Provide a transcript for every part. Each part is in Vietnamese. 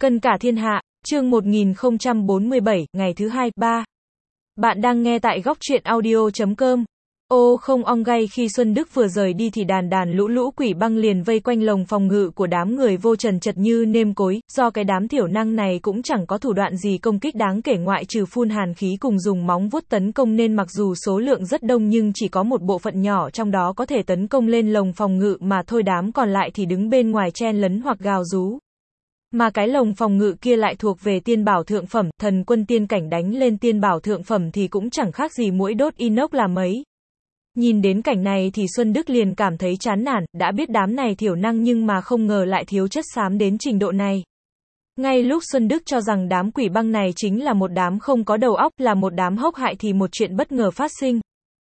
Cân cả thiên hạ, chương 1047, ngày thứ 2, 3. Bạn đang nghe tại góc truyện audio.com. Ô không ong gay khi Xuân Đức vừa rời đi thì đàn lũ quỷ băng liền vây quanh lồng phòng ngự của đám người vô trần chật như nêm cối, do cái đám thiểu năng này cũng chẳng có thủ đoạn gì công kích đáng kể ngoại trừ phun hàn khí cùng dùng móng vuốt tấn công nên mặc dù số lượng rất đông nhưng chỉ có một bộ phận nhỏ trong đó có thể tấn công lên lồng phòng ngự mà thôi, đám còn lại thì đứng bên ngoài chen lấn hoặc gào rú. Mà cái lồng phòng ngự kia lại thuộc về tiên bảo thượng phẩm, thần quân tiên cảnh đánh lên tiên bảo thượng phẩm thì cũng chẳng khác gì muỗi đốt inox là mấy. Nhìn đến cảnh này thì Xuân Đức liền cảm thấy chán nản, đã biết đám này thiểu năng nhưng mà không ngờ lại thiếu chất xám đến trình độ này. Ngay lúc Xuân Đức cho rằng đám quỷ băng này chính là một đám không có đầu óc, là một đám hốc hại thì một chuyện bất ngờ phát sinh.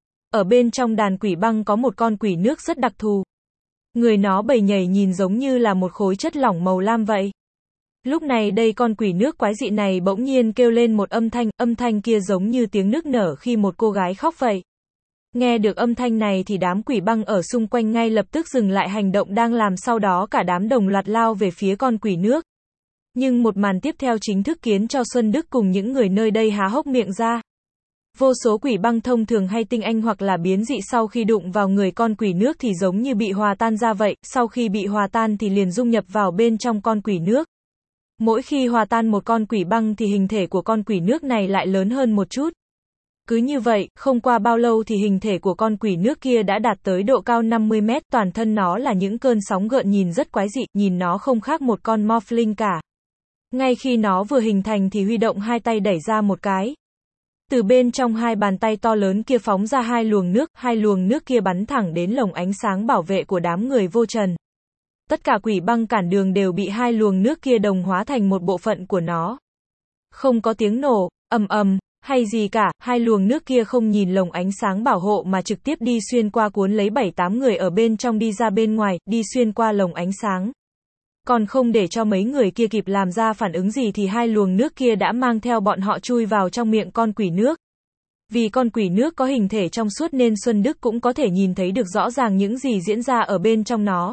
Ở bên trong đàn quỷ băng có một con quỷ nước rất đặc thù. Người nó bầy nhảy nhìn giống như là một khối chất lỏng màu lam vậy. Lúc này đây con quỷ nước quái dị này bỗng nhiên kêu lên một âm thanh kia giống như tiếng nức nở khi một cô gái khóc vậy. Nghe được âm thanh này thì đám quỷ băng ở xung quanh ngay lập tức dừng lại hành động đang làm, sau đó cả đám đồng loạt lao về phía con quỷ nước. Nhưng một màn tiếp theo chính thức khiến cho Xuân Đức cùng những người nơi đây há hốc miệng ra. Vô số quỷ băng thông thường hay tinh anh hoặc là biến dị sau khi đụng vào người con quỷ nước thì giống như bị hòa tan ra vậy, sau khi bị hòa tan thì liền dung nhập vào bên trong con quỷ nước. Mỗi khi hòa tan một con quỷ băng thì hình thể của con quỷ nước này lại lớn hơn một chút. Cứ như vậy, không qua bao lâu thì hình thể của con quỷ nước kia đã đạt tới độ cao 50 mét, toàn thân nó là những cơn sóng gợn nhìn rất quái dị, nhìn nó không khác một con morphling cả. Ngay khi nó vừa hình thành thì huy động hai tay đẩy ra một cái. Từ bên trong hai bàn tay to lớn kia phóng ra hai luồng nước kia bắn thẳng đến lồng ánh sáng bảo vệ của đám người vô trần. Tất cả quỷ băng cản đường đều bị hai luồng nước kia đồng hóa thành một bộ phận của nó. Không có tiếng nổ, ầm hay gì cả, hai luồng nước kia không nhìn lồng ánh sáng bảo hộ mà trực tiếp đi xuyên qua cuốn lấy 7-8 người ở bên trong đi ra bên ngoài, đi xuyên qua lồng ánh sáng. Còn không để cho mấy người kia kịp làm ra phản ứng gì thì hai luồng nước kia đã mang theo bọn họ chui vào trong miệng con quỷ nước. Vì con quỷ nước có hình thể trong suốt nên Xuân Đức cũng có thể nhìn thấy được rõ ràng những gì diễn ra ở bên trong nó.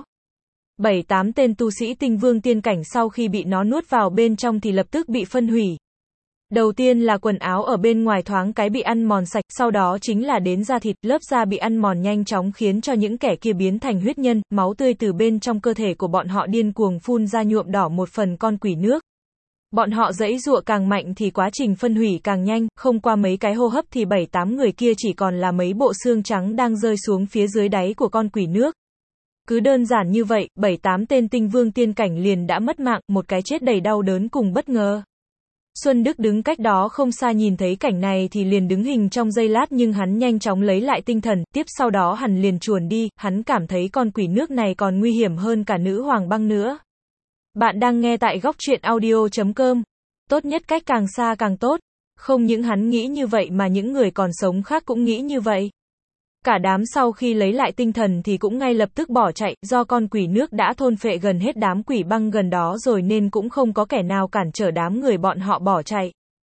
7-8 tên tu sĩ tinh vương tiên cảnh sau khi bị nó nuốt vào bên trong thì lập tức bị phân hủy. Đầu tiên là quần áo ở bên ngoài thoáng cái bị ăn mòn sạch, sau đó chính là đến da thịt, lớp da bị ăn mòn nhanh chóng khiến cho những kẻ kia biến thành huyết nhân, máu tươi từ bên trong cơ thể của bọn họ điên cuồng phun ra nhuộm đỏ một phần con quỷ nước. Bọn họ giãy giụa càng mạnh thì quá trình phân hủy càng nhanh, không qua mấy cái hô hấp thì 7-8 người kia chỉ còn là mấy bộ xương trắng đang rơi xuống phía dưới đáy của con quỷ nước. Cứ đơn giản như vậy, 7-8 tên tinh vương tiên cảnh liền đã mất mạng, một cái chết đầy đau đớn cùng bất ngờ. Xuân Đức đứng cách đó không xa nhìn thấy cảnh này thì liền đứng hình trong giây lát nhưng hắn nhanh chóng lấy lại tinh thần, tiếp sau đó hắn liền chuồn đi, hắn cảm thấy con quỷ nước này còn nguy hiểm hơn cả nữ hoàng băng nữa. Bạn đang nghe tại góc truyện audio.com. Tốt nhất cách càng xa càng tốt. Không những hắn nghĩ như vậy mà những người còn sống khác cũng nghĩ như vậy. Cả đám sau khi lấy lại tinh thần thì cũng ngay lập tức bỏ chạy, do con quỷ nước đã thôn phệ gần hết đám quỷ băng gần đó rồi nên cũng không có kẻ nào cản trở đám người bọn họ bỏ chạy.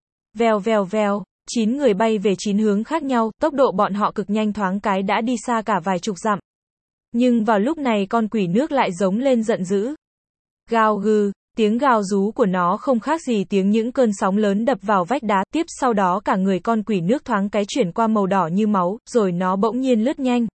Vèo, 9 người bay về 9 hướng khác nhau, tốc độ bọn họ cực nhanh, thoáng cái đã đi xa cả vài chục dặm. Nhưng vào lúc này con quỷ nước lại giống lên giận dữ. Gào gừ, tiếng gào rú của nó không khác gì tiếng những cơn sóng lớn đập vào vách đá, tiếp sau đó cả người con quỷ nước thoáng cái chuyển qua màu đỏ như máu, rồi nó bỗng nhiên lướt nhanh.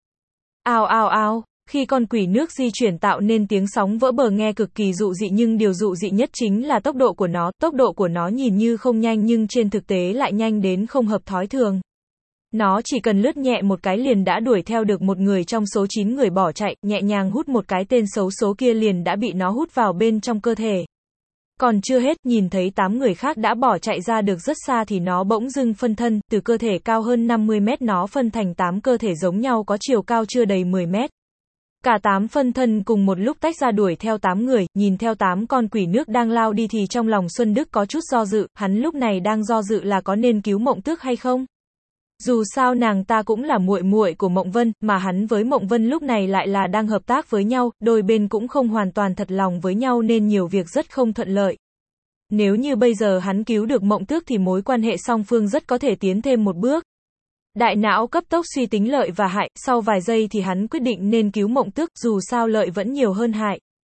Ao, khi con quỷ nước di chuyển tạo nên tiếng sóng vỡ bờ nghe cực kỳ dụ dị, nhưng điều dụ dị nhất chính là tốc độ của nó nhìn như không nhanh nhưng trên thực tế lại nhanh đến không hợp thói thường. Nó chỉ cần lướt nhẹ một cái liền đã đuổi theo được một người trong số 9 người bỏ chạy, nhẹ nhàng hút một cái tên xấu số kia liền đã bị nó hút vào bên trong cơ thể. Còn chưa hết, nhìn thấy 8 người khác đã bỏ chạy ra được rất xa thì nó bỗng dưng phân thân, từ cơ thể cao hơn 50 mét nó phân thành 8 cơ thể giống nhau có chiều cao chưa đầy 10 mét. Cả 8 phân thân cùng một lúc tách ra đuổi theo 8 người, nhìn theo 8 con quỷ nước đang lao đi thì trong lòng Xuân Đức có chút do dự, hắn lúc này đang do dự là có nên cứu Mộng Tước hay không. Dù sao nàng ta cũng là muội muội của Mộng Vân, mà hắn với Mộng Vân lúc này lại là đang hợp tác với nhau, đôi bên cũng không hoàn toàn thật lòng với nhau nên nhiều việc rất không thuận lợi. Nếu như bây giờ hắn cứu được Mộng Tước thì mối quan hệ song phương rất có thể tiến thêm một bước. Đại não cấp tốc suy tính lợi và hại, sau vài giây thì hắn quyết định nên cứu Mộng Tước, dù sao lợi vẫn nhiều hơn hại.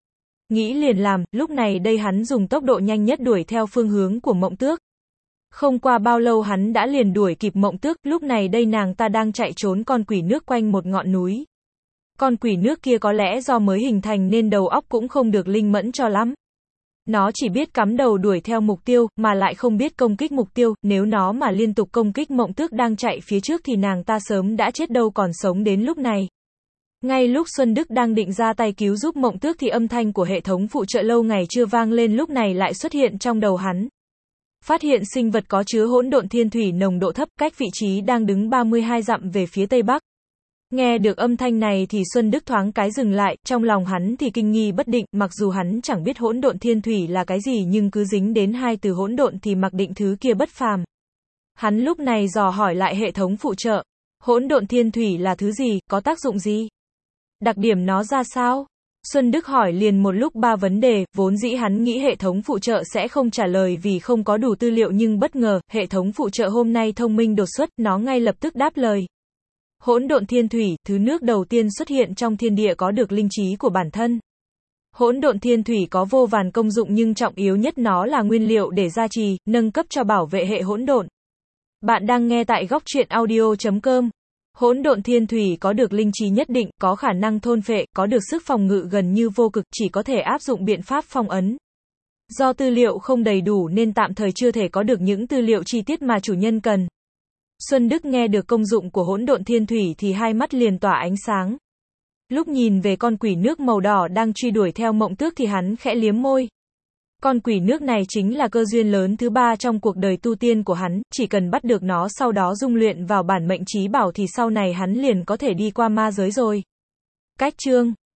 Nghĩ liền làm, lúc này đây hắn dùng tốc độ nhanh nhất đuổi theo phương hướng của Mộng Tước. Không qua bao lâu hắn đã liền đuổi kịp Mộng Tước, lúc này đây nàng ta đang chạy trốn con quỷ nước quanh một ngọn núi. Con quỷ nước kia có lẽ do mới hình thành nên đầu óc cũng không được linh mẫn cho lắm. Nó chỉ biết cắm đầu đuổi theo mục tiêu, mà lại không biết công kích mục tiêu, nếu nó mà liên tục công kích Mộng Tước đang chạy phía trước thì nàng ta sớm đã chết đâu còn sống đến lúc này. Ngay lúc Xuân Đức đang định ra tay cứu giúp Mộng Tước thì âm thanh của hệ thống phụ trợ lâu ngày chưa vang lên lúc này lại xuất hiện trong đầu hắn. Phát hiện sinh vật có chứa hỗn độn thiên thủy nồng độ thấp, cách vị trí đang đứng 32 dặm về phía tây bắc. Nghe được âm thanh này thì Xuân Đức thoáng cái dừng lại, trong lòng hắn thì kinh nghi bất định, mặc dù hắn chẳng biết hỗn độn thiên thủy là cái gì nhưng cứ dính đến hai từ hỗn độn thì mặc định thứ kia bất phàm. Hắn lúc này dò hỏi lại hệ thống phụ trợ, hỗn độn thiên thủy là thứ gì, có tác dụng gì? Đặc điểm nó ra sao? Xuân Đức hỏi liền một lúc 3 vấn đề, vốn dĩ hắn nghĩ hệ thống phụ trợ sẽ không trả lời vì không có đủ tư liệu nhưng bất ngờ, hệ thống phụ trợ hôm nay thông minh đột xuất, nó ngay lập tức đáp lời. Hỗn độn thiên thủy, thứ nước đầu tiên xuất hiện trong thiên địa có được linh trí của bản thân. Hỗn độn thiên thủy có vô vàn công dụng nhưng trọng yếu nhất nó là nguyên liệu để gia trì, nâng cấp cho bảo vệ hệ hỗn độn. Bạn đang nghe tại góc truyện audio.com. Hỗn độn thiên thủy có được linh trí nhất định, có khả năng thôn phệ, có được sức phòng ngự gần như vô cực, chỉ có thể áp dụng biện pháp phong ấn. Do tư liệu không đầy đủ nên tạm thời chưa thể có được những tư liệu chi tiết mà chủ nhân cần. Xuân Đức nghe được công dụng của hỗn độn thiên thủy thì hai mắt liền tỏa ánh sáng. Lúc nhìn về con quỷ nước màu đỏ đang truy đuổi theo Mộng Tước thì hắn khẽ liếm môi. Con quỷ nước này chính là cơ duyên lớn thứ 3 trong cuộc đời tu tiên của hắn, chỉ cần bắt được nó sau đó dung luyện vào bản mệnh trí bảo thì sau này hắn liền có thể đi qua ma giới rồi. Cách chương